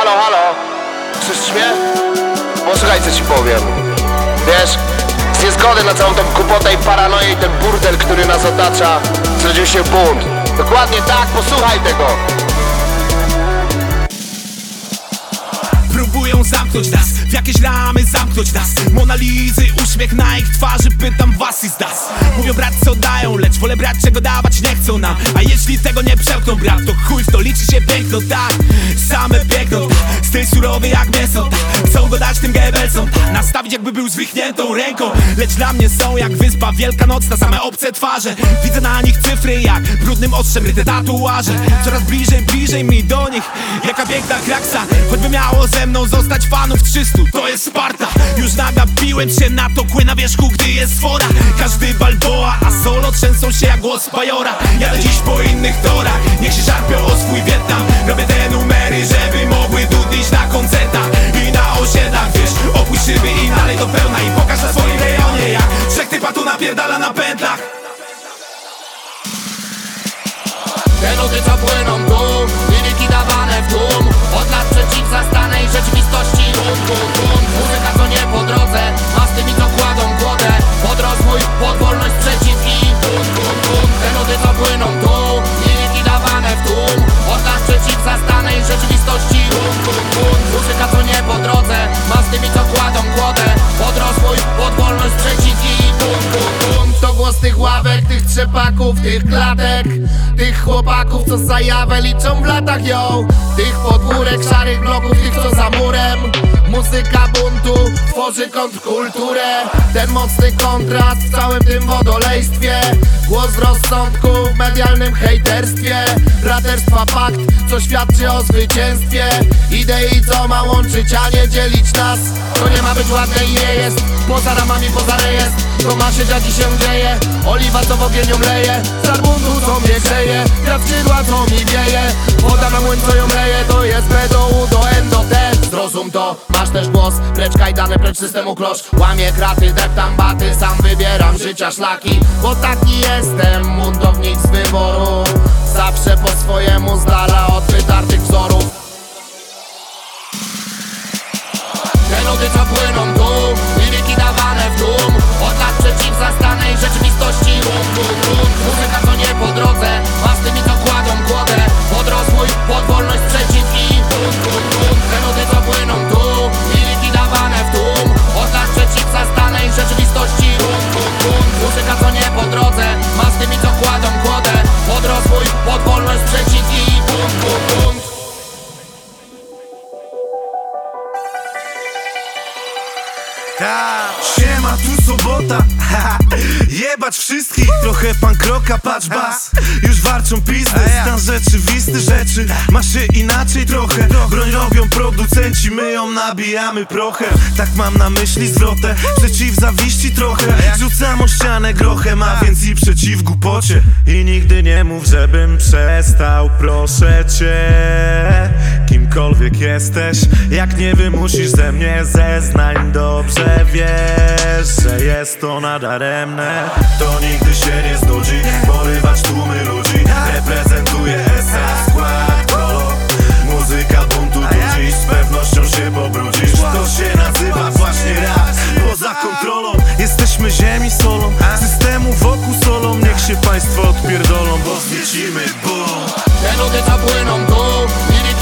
Halo, halo, słyszysz mnie? Posłuchaj, co ci powiem. Wiesz, z niezgody na całą tą głupotę i paranoję i ten burdel, który nas otacza, zrodził się bunt. Dokładnie tak, posłuchaj tego. Próbują zamknąć nas, w jakieś ramy zamknąć nas. Monalizy, uśmiech na ich twarzy, pytam was is das. Mówią brat co dają, lecz wolę brać czego dawać nie chcą nam. A jeśli tego nie przełkną brat, to chuj w to liczy się piękno, tak. Same biegną, tak. Styl surowy jak mięso, tak. Chcą go dać tym gebelcom, tak. Nastawić jakby był zwichniętą ręką. Lecz dla mnie są jak wyspa wielkanocna, same obce twarze. Widzę na nich cyfry jak brudnym ostrzem ryte tatuaże. Coraz bliżej, bliżej mi do nich, jaka piękna kraksa. Choćby miało ze mną zostać fanów 300, to jest Sparta. Już nagapiłem się na to kły na wierzchu, gdy jest woda. Każdy Balboa, a solo trzęsą się jak głos Bajora. Jadę dziś po innych torach, niech się szarpią o swój Wietnam. Robię te numery, żeby mogły dudnić na koncertach i na osiedlach, wiesz. Opuść szyby i nalej do pełna i pokaż na swoim rejonie, jak trzech typa tu napierdala na pętlach. Te nuty co płyną tu, liryki dawane w tłum. Od lat przeciwzastanej rzeczywistości muzyka co nie po drodze, a z tymi co kładą głodę pod rozwój, pod wolność przeciw i Te nuty co płyną tu, liryki dawane w tłum. Od lat przeciwzastanej rzeczywistości muzyka co nie po drodze, a z tymi co kładą głodę pod rozwój, pod wolność przeciw i To głos tych ławek, tych trzepaków, tych klatek, tych chłopaków, co zajawę liczą w latach, yo. Tych podwórek, szarych bloków, tych co za murem. Muzyka buntu tworzy kontrkulturę. Ten mocny kontrast w całym tym wodolejstwie. Głos rozsądku w medialnym hejterstwie. Braterstwa pakt, co świadczy o zwycięstwie idei, co ma łączyć, a nie dzielić nas. To nie ma być ładne i nie jest, poza ramami, poza rejestr. To ma się dziać i się dzieje, oliwa co w ogieniu mleje. Star buntu co mnie grzeje, wiatr skrzydła co mi wieje. Woda na młyn co ją leje, to jest B do U do N do T. Zrozum to, masz też głos, precz kajdany, precz systemu klosz. Łamię kraty, deptam baty, sam wybieram życia szlaki. Bo taki jestem, buntownik z wyboru. Zawsze po swojemu, z dala od wytartych wzorów. Te nuty co płyną tu, liryki dawane w tłum. Od lat przeciwzastanej rzeczywistości muzyka co nie po drodze, a z tymi co kładą głodę pod rozwój, pod wolność przeciw i Te nuty co płyną tu, liryki dawane w tłum. Od lat przeciwzastanej rzeczywistości muzyka co nie po drodze, a z tymi co kładą głodę pod rozwój, pod wolność przeciw i Siema, tu sobota, jebać wszystkich, trochę punk rocka, patrz bas. Już warczą pizdy, stan rzeczywisty rzeczy. Ma się inaczej trochę, broń robią producenci, my ją nabijamy prochem. Tak mam na myśli zwrotę, przeciw zawiści trochę. Rzucam o ścianę grochem, a więc i przeciw głupocie. I nigdy nie mów, żebym przestał, proszę cię. Kimkolwiek jesteś, jak nie wymusisz ze mnie zeznań, dobrze wiesz, że jest to nadaremne. To nigdy się nie znudzi, porywać tłumy ludzi. Reprezentuję SA, skład, kolor. Muzyka buntu tu dziś z pewnością się pobrudzisz. To się nazywa właśnie rap, poza kontrolą. Jesteśmy ziemi solą, systemu wokół solą. Niech się państwo odpierdolą, bo zniecimy boom. Te nuty co płyną tu,